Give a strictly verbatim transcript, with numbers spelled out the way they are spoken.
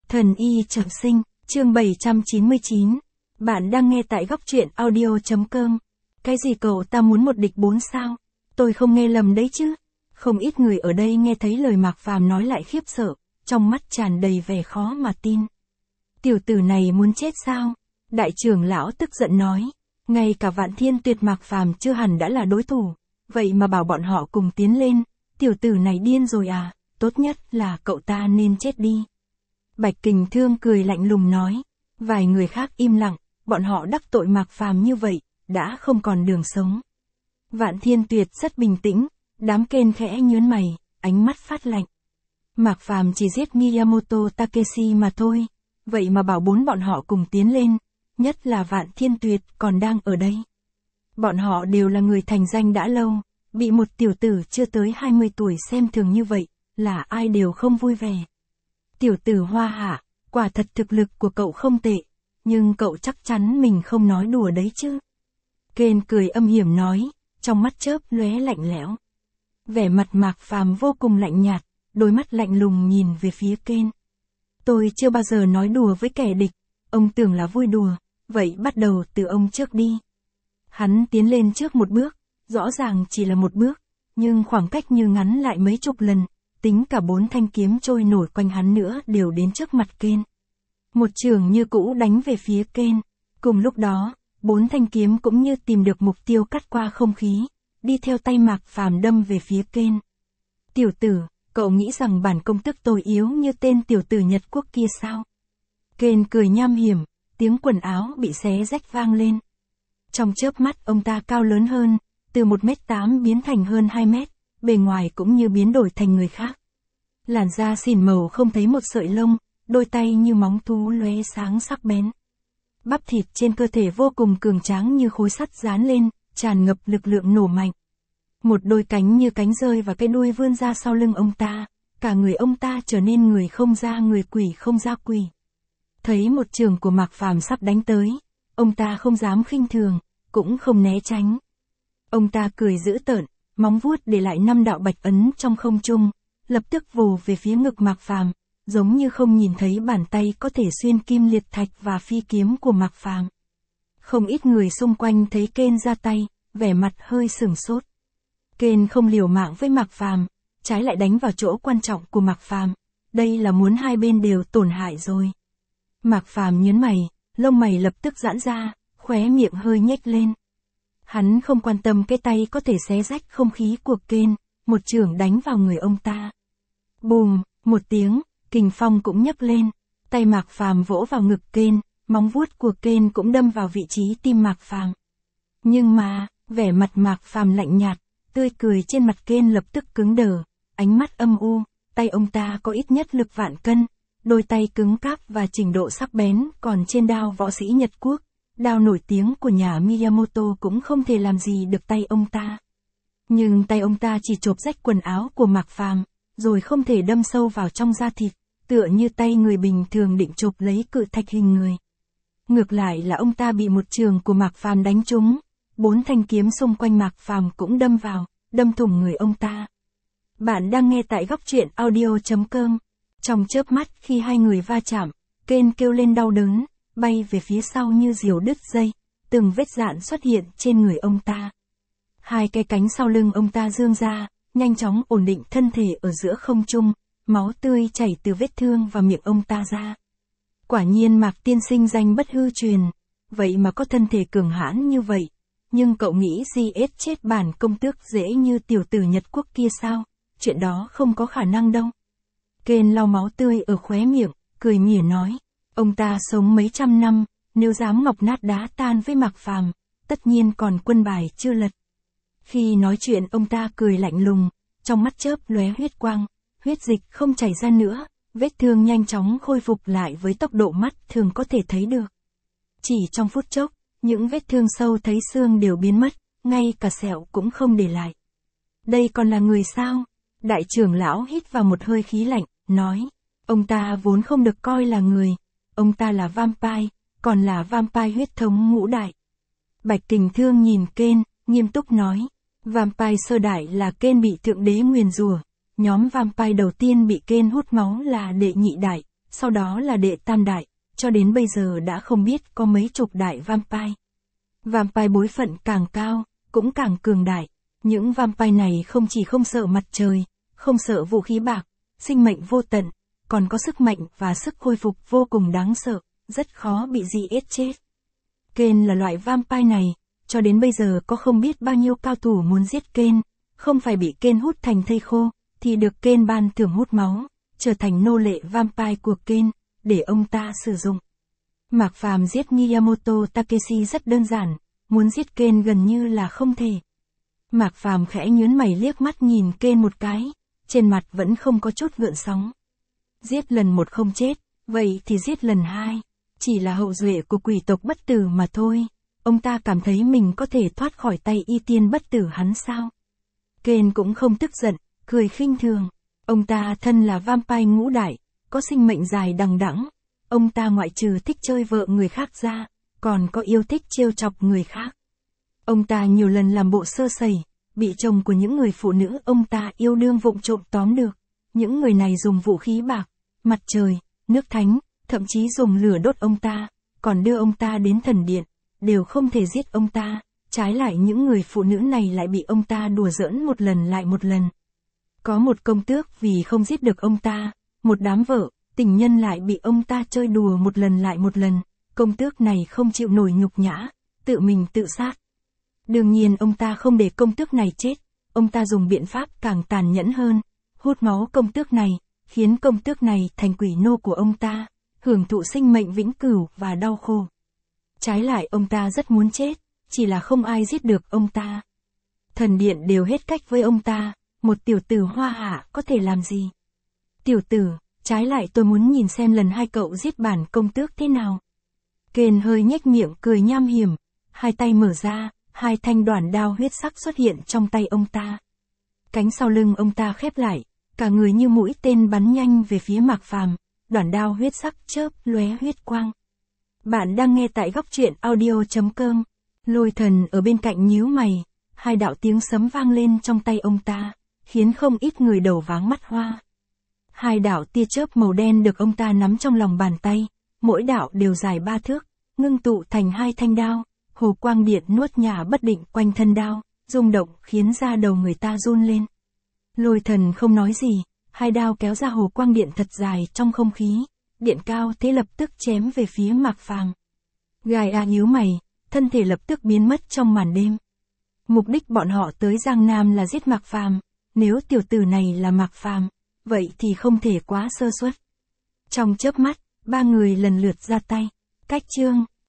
Thần y trọng sinh, chương bảy trăm chín mươi chín. Bạn đang nghe tại góc truyện audio.com. Cái gì cậu ta muốn một địch bốn sao? Tôi không nghe lầm đấy chứ? Không ít người ở đây nghe thấy lời Mạc Phàm nói lại khiếp sợ, trong mắt tràn đầy vẻ khó mà tin. Tiểu tử này muốn chết sao? Đại trưởng lão tức giận nói, ngay cả Vạn Thiên Tuyệt Mạc Phàm chưa hẳn đã là đối thủ, vậy mà bảo bọn họ cùng tiến lên, tiểu tử này điên rồi à, tốt nhất là cậu ta nên chết đi. Bạch Kình Thương cười lạnh lùng nói, vài người khác im lặng, bọn họ đắc tội Mạc Phàm như vậy, đã không còn đường sống. Vạn Thiên Tuyệt rất bình tĩnh, đám kên khẽ nhướng mày, ánh mắt phát lạnh. Mạc Phàm chỉ giết Miyamoto Takeshi mà thôi, vậy mà bảo bốn bọn họ cùng tiến lên, nhất là Vạn Thiên Tuyệt còn đang ở đây. Bọn họ đều là người thành danh đã lâu, bị một tiểu tử chưa tới hai mươi tuổi xem thường như vậy, là ai đều không vui vẻ. Tiểu tử Hoa Hạ, quả thật thực lực của cậu không tệ, nhưng cậu chắc chắn mình không nói đùa đấy chứ. Ken cười âm hiểm nói, trong mắt chớp lóe lạnh lẽo. Vẻ mặt Mạc Phàm vô cùng lạnh nhạt, đôi mắt lạnh lùng nhìn về phía Ken. Tôi chưa bao giờ nói đùa với kẻ địch, ông tưởng là vui đùa, vậy bắt đầu từ ông trước đi. Hắn tiến lên trước một bước, rõ ràng chỉ là một bước, nhưng khoảng cách như ngắn lại mấy chục lần, tính cả bốn thanh kiếm trôi nổi quanh hắn nữa đều đến trước mặt Ken. Một chưởng như cũ đánh về phía Ken, cùng lúc đó, bốn thanh kiếm cũng như tìm được mục tiêu cắt qua không khí, đi theo tay Mạc Phàm đâm về phía Ken. Tiểu tử, cậu nghĩ rằng bản công tức tôi yếu như tên tiểu tử Nhật Quốc kia sao? Ken cười nham hiểm, tiếng quần áo bị xé rách vang lên. Trong chớp mắt ông ta cao lớn hơn, từ một mét tám biến thành hơn hai mét, bề ngoài cũng như biến đổi thành người khác. Làn da xỉn màu không thấy một sợi lông, đôi tay như móng thú lóe sáng sắc bén. Bắp thịt trên cơ thể vô cùng cường tráng như khối sắt dán lên, tràn ngập lực lượng nổ mạnh. Một đôi cánh như cánh rơi và cái đuôi vươn ra sau lưng ông ta, cả người ông ta trở nên người không ra người quỷ không ra quỷ. Thấy một trường của Mạc Phàm sắp đánh tới, ông ta không dám khinh thường, cũng không né tránh. Ông ta cười dữ tợn, móng vuốt để lại năm đạo bạch ấn trong không trung, lập tức vồ về phía ngực Mạc Phàm, giống như không nhìn thấy bàn tay có thể xuyên kim liệt thạch và phi kiếm của Mạc Phàm. Không ít người xung quanh thấy Ken ra tay, vẻ mặt hơi sửng sốt. Ken không liều mạng với Mạc Phàm, trái lại đánh vào chỗ quan trọng của Mạc Phàm, đây là muốn hai bên đều tổn hại rồi. Mạc Phàm nhướng mày, lông mày lập tức giãn ra, khóe miệng hơi nhếch lên. Hắn không quan tâm cái tay có thể xé rách không khí của Ken, một chưởng đánh vào người ông ta. Bùm, một tiếng, kình phong cũng nhấc lên, tay Mạc Phàm vỗ vào ngực Ken, móng vuốt của Ken cũng đâm vào vị trí tim Mạc Phàm. Nhưng mà, vẻ mặt Mạc Phàm lạnh nhạt, tươi cười trên mặt Ken lập tức cứng đờ, ánh mắt âm u, tay ông ta có ít nhất lực vạn cân, đôi tay cứng cáp và trình độ sắc bén còn trên đao võ sĩ Nhật Quốc. Đao nổi tiếng của nhà Miyamoto cũng không thể làm gì được tay ông ta. Nhưng tay ông ta chỉ chộp rách quần áo của Mạc Phàm, rồi không thể đâm sâu vào trong da thịt, tựa như tay người bình thường định chộp lấy cự thạch hình người. Ngược lại là ông ta bị một trường của Mạc Phàm đánh trúng, bốn thanh kiếm xung quanh Mạc Phàm cũng đâm vào, đâm thủng người ông ta. Bạn đang nghe tại góc truyện audio.com. Trong chớp mắt khi hai người va chạm, Ken kêu lên đau đớn, bay về phía sau như diều đứt dây, từng vết rạn xuất hiện trên người ông ta. Hai cái cánh sau lưng ông ta dương ra, nhanh chóng ổn định thân thể ở giữa không trung, máu tươi chảy từ vết thương và miệng ông ta ra. Quả nhiên Mạc tiên sinh danh bất hư truyền, vậy mà có thân thể cường hãn như vậy, nhưng cậu nghĩ giết chết bản công tước dễ như tiểu tử Nhật Quốc kia sao, chuyện đó không có khả năng đâu. Ken lau máu tươi ở khóe miệng, cười mỉa nói. Ông ta sống mấy trăm năm, nếu dám ngọc nát đá tan với Mạc Phàm, tất nhiên còn quân bài chưa lật. Khi nói chuyện ông ta cười lạnh lùng, trong mắt chớp lóe huyết quang, huyết dịch không chảy ra nữa, vết thương nhanh chóng khôi phục lại với tốc độ mắt thường có thể thấy được. Chỉ trong phút chốc, những vết thương sâu thấy xương đều biến mất, ngay cả sẹo cũng không để lại. Đây còn là người sao? Đại trưởng lão hít vào một hơi khí lạnh, nói, ông ta vốn không được coi là người. Ông ta là vampire, còn là vampire huyết thống ngũ đại. Bạch Kình Thương nhìn Ken, nghiêm túc nói. Vampire sơ đại là Ken bị thượng đế nguyền rủa, nhóm vampire đầu tiên bị Ken hút máu là đệ nhị đại, sau đó là đệ tam đại, cho đến bây giờ đã không biết có mấy chục đại vampire. Vampire bối phận càng cao, cũng càng cường đại. Những vampire này không chỉ không sợ mặt trời, không sợ vũ khí bạc, sinh mệnh vô tận, còn có sức mạnh và sức khôi phục vô cùng đáng sợ, rất khó bị gì ết chết. Kane là loại vampire này, cho đến bây giờ có không biết bao nhiêu cao thủ muốn giết Kane, không phải bị Kane hút thành thây khô, thì được Kane ban thưởng hút máu, trở thành nô lệ vampire của Kane, để ông ta sử dụng. Mạc Phàm giết Miyamoto Takeshi rất đơn giản, muốn giết Kane gần như là không thể. Mạc Phàm khẽ nhướng mày liếc mắt nhìn Kane một cái, trên mặt vẫn không có chút gợn sóng. Giết lần một không chết, vậy thì giết lần hai, chỉ là hậu duệ của quỷ tộc bất tử mà thôi. Ông ta cảm thấy mình có thể thoát khỏi tay y tiên bất tử hắn sao? Kane cũng không tức giận, cười khinh thường. Ông ta thân là vampire ngũ đại, có sinh mệnh dài đằng đẵng. Ông ta ngoại trừ thích chơi vợ người khác ra, còn có yêu thích trêu chọc người khác. Ông ta nhiều lần làm bộ sơ sẩy, bị chồng của những người phụ nữ ông ta yêu đương vụng trộm tóm được. Những người này dùng vũ khí bạc, mặt trời, nước thánh, thậm chí dùng lửa đốt ông ta, còn đưa ông ta đến thần điện, đều không thể giết ông ta. Trái lại những người phụ nữ này lại bị ông ta đùa giỡn một lần lại một lần. Có một công tước vì không giết được ông ta, một đám vợ, tình nhân lại bị ông ta chơi đùa một lần lại một lần. Công tước này không chịu nổi nhục nhã, tự mình tự sát. Đương nhiên ông ta không để công tước này chết, ông ta dùng biện pháp càng tàn nhẫn hơn, hút máu công tước này, khiến công tước này thành quỷ nô của ông ta, hưởng thụ sinh mệnh vĩnh cửu và đau khổ. Trái lại ông ta rất muốn chết, chỉ là không ai giết được ông ta. Thần điện đều hết cách với ông ta, một tiểu tử hoa hạ có thể làm gì? Tiểu tử, trái lại tôi muốn nhìn xem lần hai cậu giết bản công tước thế nào. Kane hơi nhếch miệng cười nham hiểm, hai tay mở ra, hai thanh đoản đao huyết sắc xuất hiện trong tay ông ta. Cánh sau lưng ông ta khép lại, cả người như mũi tên bắn nhanh về phía Mạc Phàm, đoản đao huyết sắc chớp lóe huyết quang. Bạn đang nghe tại góc truyện audio chấm com. Lôi Thần ở bên cạnh nhíu mày, hai đạo tiếng sấm vang lên trong tay ông ta, khiến không ít người đầu váng mắt hoa. Hai đạo tia chớp màu đen được ông ta nắm trong lòng bàn tay, mỗi đạo đều dài ba thước, ngưng tụ thành hai thanh đao, hồ quang điện nuốt nhả bất định quanh thân đao, rung động khiến da đầu người ta run lên. Lôi Thần không nói gì, hai đao kéo ra hồ quang điện thật dài trong không khí, điện cao thế lập tức chém về phía Mạc Phàm. Gai A nhíu mày, thân thể lập tức biến mất trong màn đêm. Mục đích bọn họ tới Giang Nam là giết Mạc Phàm, nếu tiểu tử này là Mạc Phàm, vậy thì không thể quá sơ suất. Trong chớp mắt, ba người lần lượt ra tay. Cách chương